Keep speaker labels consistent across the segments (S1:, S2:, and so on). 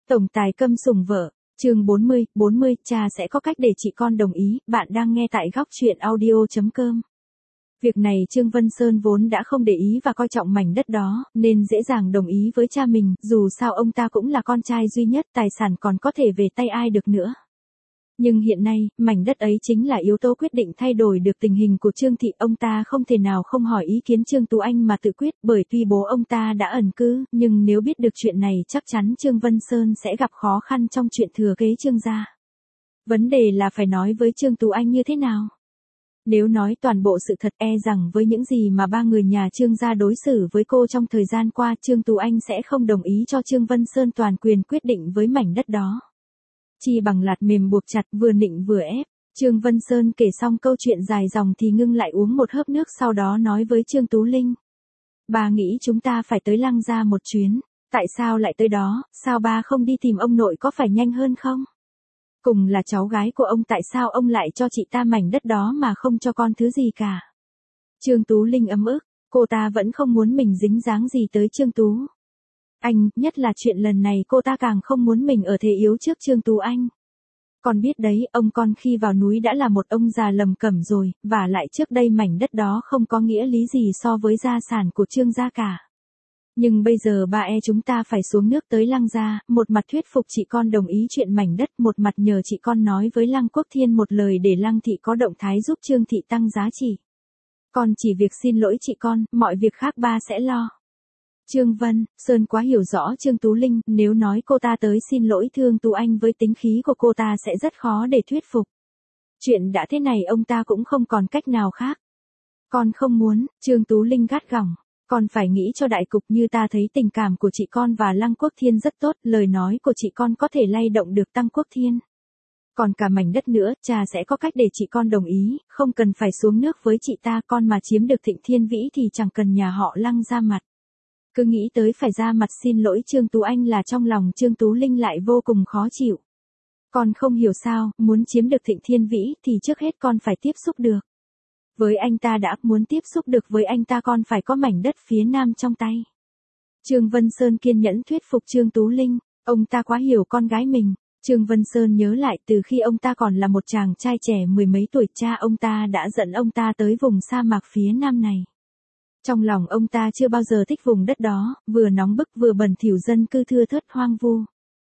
S1: Tổng tài câm sủng vợ, chương 40, cha sẽ có cách để chị con đồng ý, bạn đang nghe tại góc truyện audio.com. Việc này Trương Vân Sơn vốn đã không để ý và coi trọng mảnh đất đó, nên dễ dàng đồng ý với cha mình, dù sao ông ta cũng là con trai duy nhất, tài sản còn có thể về tay ai được nữa. Nhưng hiện nay, mảnh đất ấy chính là yếu tố quyết định thay đổi được tình hình của Trương Thị, ông ta không thể nào không hỏi ý kiến Trương Tú Anh mà tự quyết, bởi tuy bố ông ta đã ẩn cư, nhưng nếu biết được chuyện này chắc chắn Trương Vân Sơn sẽ gặp khó khăn trong chuyện thừa kế Trương gia. Vấn đề là phải nói với Trương Tú Anh như thế nào? Nếu nói toàn bộ sự thật rằng với những gì mà ba người nhà Trương gia đối xử với cô trong thời gian qua, Trương Tú Anh sẽ không đồng ý cho Trương Vân Sơn toàn quyền quyết định với mảnh đất đó. Chi bằng lạt mềm buộc chặt, vừa nịnh vừa ép. Trương Vân Sơn kể xong câu chuyện dài dòng thì ngưng lại uống một hớp nước, sau đó nói với Trương Tú Linh. Bà nghĩ chúng ta phải tới Lăng Gia một chuyến. Tại sao lại tới đó, sao ba không đi tìm ông nội, có phải nhanh hơn không? Cùng là cháu gái của ông, tại sao ông lại cho chị ta mảnh đất đó mà không cho con thứ gì cả? Trương Tú Linh ấm ức, cô ta vẫn không muốn mình dính dáng gì tới Trương Tú Anh, nhất là chuyện lần này cô ta càng không muốn mình ở thế yếu trước Trương Tú Anh. Con biết đấy, ông con khi vào núi đã là một ông già lầm cẩm rồi, và lại trước đây mảnh đất đó không có nghĩa lý gì so với gia sản của Trương gia cả. Nhưng bây giờ ba chúng ta phải xuống nước tới Lăng Gia, một mặt thuyết phục chị con đồng ý chuyện mảnh đất, một mặt nhờ chị con nói với Lăng Quốc Thiên một lời để Lăng Thị có động thái giúp Trương Thị tăng giá trị. Con chỉ việc xin lỗi chị con, mọi việc khác ba sẽ lo. Trương Vân Sơn quá hiểu rõ Trương Tú Linh, nếu nói cô ta tới xin lỗi Trương Tú Anh với tính khí của cô ta sẽ rất khó để thuyết phục. Chuyện đã thế này ông ta cũng không còn cách nào khác. Con không muốn, Trương Tú Linh gắt gỏng. Con phải nghĩ cho đại cục, như ta thấy tình cảm của chị con và Lăng Quốc Thiên rất tốt, lời nói của chị con có thể lay động được Tăng Quốc Thiên. Còn cả mảnh đất nữa, cha sẽ có cách để chị con đồng ý, không cần phải xuống nước với chị ta, con mà chiếm được Thịnh Thiên Vĩ thì chẳng cần nhà họ Lăng ra mặt. Cứ nghĩ tới phải ra mặt xin lỗi Trương Tú Anh là trong lòng Trương Tú Linh lại vô cùng khó chịu. Con không hiểu sao, muốn chiếm được Thịnh Thiên Vĩ thì trước hết con phải tiếp xúc được với anh ta đã, muốn tiếp xúc được với anh ta con phải có mảnh đất phía nam trong tay. Trương Vân Sơn kiên nhẫn thuyết phục Trương Tú Linh, ông ta quá hiểu con gái mình. Trương Vân Sơn nhớ lại từ khi ông ta còn là một chàng trai trẻ mười mấy tuổi, cha ông ta đã dẫn ông ta tới vùng sa mạc phía nam này. Trong lòng ông ta chưa bao giờ thích vùng đất đó, vừa nóng bức vừa bẩn thỉu, dân cư thưa thớt hoang vu.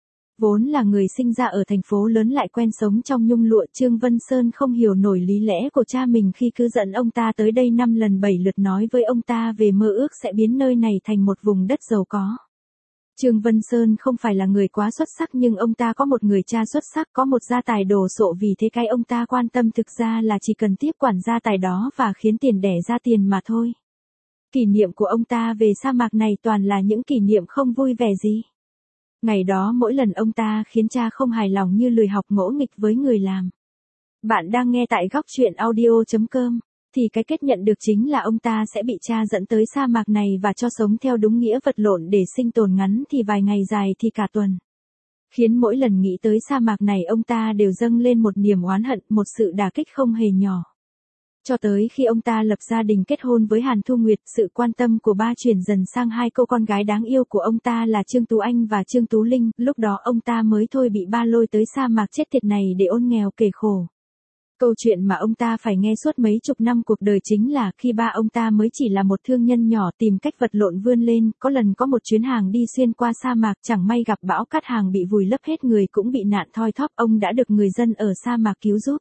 S1: Vốn là người sinh ra ở thành phố lớn lại quen sống trong nhung lụa, Trương Vân Sơn không hiểu nổi lý lẽ của cha mình khi cứ dẫn ông ta tới đây 5 lần 7 lượt, nói với ông ta về mơ ước sẽ biến nơi này thành một vùng đất giàu có. Trương Vân Sơn không phải là người quá xuất sắc, nhưng ông ta có một người cha xuất sắc, có một gia tài đồ sộ, vì thế cái ông ta quan tâm thực ra là chỉ cần tiếp quản gia tài đó và khiến tiền đẻ ra tiền mà thôi. Kỷ niệm của ông ta về sa mạc này toàn là những kỷ niệm không vui vẻ gì. Ngày đó mỗi lần ông ta khiến cha không hài lòng như lười học, ngỗ nghịch với người làm. Bạn đang nghe tại góc truyện audio.com, thì cái kết nhận được chính là ông ta sẽ bị cha dẫn tới sa mạc này và cho sống theo đúng nghĩa vật lộn để sinh tồn, ngắn thì vài ngày, dài thì cả tuần. Khiến mỗi lần nghĩ tới sa mạc này ông ta đều dâng lên một niềm oán hận, một sự đả kích không hề nhỏ. Cho tới khi ông ta lập gia đình kết hôn với Hàn Thu Nguyệt, sự quan tâm của ba chuyển dần sang hai cô con gái đáng yêu của ông ta là Trương Tú Anh và Trương Tú Linh, lúc đó ông ta mới thôi bị ba lôi tới sa mạc chết tiệt này để ôn nghèo kể khổ. Câu chuyện mà ông ta phải nghe suốt mấy chục năm cuộc đời chính là khi ba ông ta mới chỉ là một thương nhân nhỏ tìm cách vật lộn vươn lên, có lần có một chuyến hàng đi xuyên qua sa mạc, chẳng may gặp bão cát, hàng bị vùi lấp hết, người cũng bị nạn thoi thóp, ông đã được người dân ở sa mạc cứu giúp.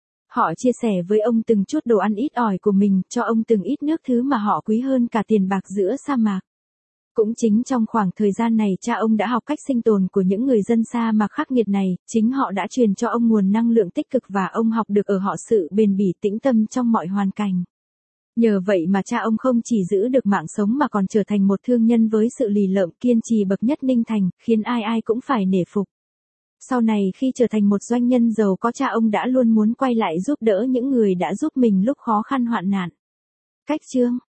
S1: Họ chia sẻ với ông từng chút đồ ăn ít ỏi của mình, cho ông từng ít nước, thứ mà họ quý hơn cả tiền bạc giữa sa mạc. Cũng chính trong khoảng thời gian này cha ông đã học cách sinh tồn của những người dân sa mạc khắc nghiệt này, chính họ đã truyền cho ông nguồn năng lượng tích cực và ông học được ở họ sự bền bỉ, tĩnh tâm trong mọi hoàn cảnh. Nhờ vậy mà cha ông không chỉ giữ được mạng sống mà còn trở thành một thương nhân với sự lì lợm kiên trì bậc nhất Ninh Thành, khiến ai ai cũng phải nể phục. Sau này khi trở thành một doanh nhân giàu có, cha ông đã luôn muốn quay lại giúp đỡ những người đã giúp mình lúc khó khăn hoạn nạn. Cách chương